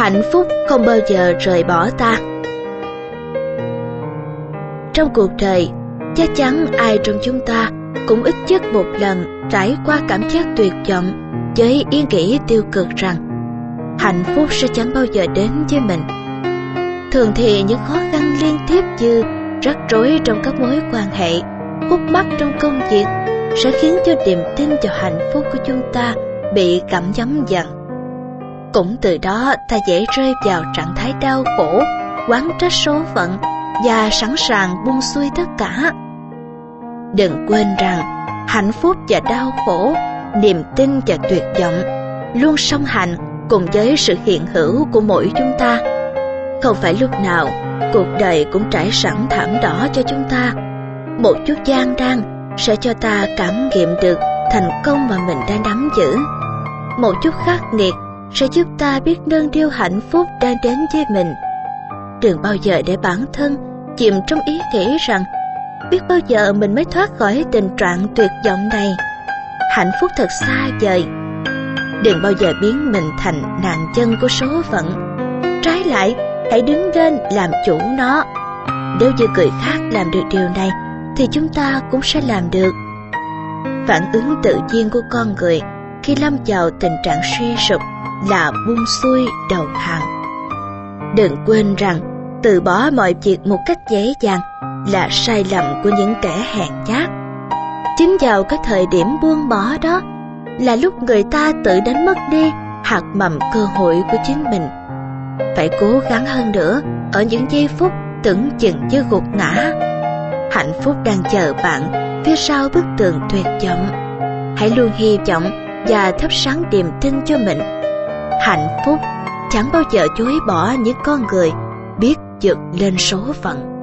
Hạnh phúc không bao giờ rời bỏ ta. Trong cuộc đời, chắc chắn ai trong chúng ta cũng ít nhất một lần trải qua cảm giác tuyệt vọng với ý nghĩ tiêu cực rằng hạnh phúc sẽ chẳng bao giờ đến với mình. Thường thì những khó khăn liên tiếp như rắc rối trong các mối quan hệ, khúc mắc trong công việc sẽ khiến cho niềm tin vào hạnh phúc của chúng ta bị gặm nhấm dần. Cũng từ đó ta dễ rơi vào trạng thái đau khổ, oán trách số phận và sẵn sàng buông xuôi tất cả. Đừng quên rằng hạnh phúc và đau khổ, niềm tin và tuyệt vọng luôn song hành cùng với sự hiện hữu của mỗi chúng ta. Không phải lúc nào cuộc đời cũng trải sẵn thảm đỏ cho chúng ta. Một chút gian nan sẽ cho ta cảm nghiệm được thành công mà mình đang nắm giữ. Một chút khắc nghiệt sẽ giúp ta biết nâng niu hạnh phúc đang đến với mình. Đừng bao giờ để bản thân chìm trong ý nghĩ rằng biết bao giờ mình mới thoát khỏi tình trạng tuyệt vọng này. Hạnh phúc thật xa vời. Đừng bao giờ biến mình thành nạn nhân của số phận. Trái lại, hãy đứng lên làm chủ nó. Nếu như người khác làm được điều này thì chúng ta cũng sẽ làm được. Phản ứng tự nhiên của con người khi lâm vào tình trạng suy sụp là buông xuôi đầu hàng. Đừng quên rằng từ bỏ mọi việc một cách dễ dàng là sai lầm của những kẻ hèn nhát. Chính vào cái thời điểm buông bỏ đó là lúc người ta tự đánh mất đi hạt mầm cơ hội của chính mình. Phải cố gắng hơn nữa ở những giây phút tưởng chừng như gục ngã. Hạnh phúc đang chờ bạn phía sau bức tường tuyệt vọng. Hãy luôn hy vọng và thắp sáng niềm tin cho mình. Hạnh phúc chẳng bao giờ chối bỏ những con người biết vượt lên số phận.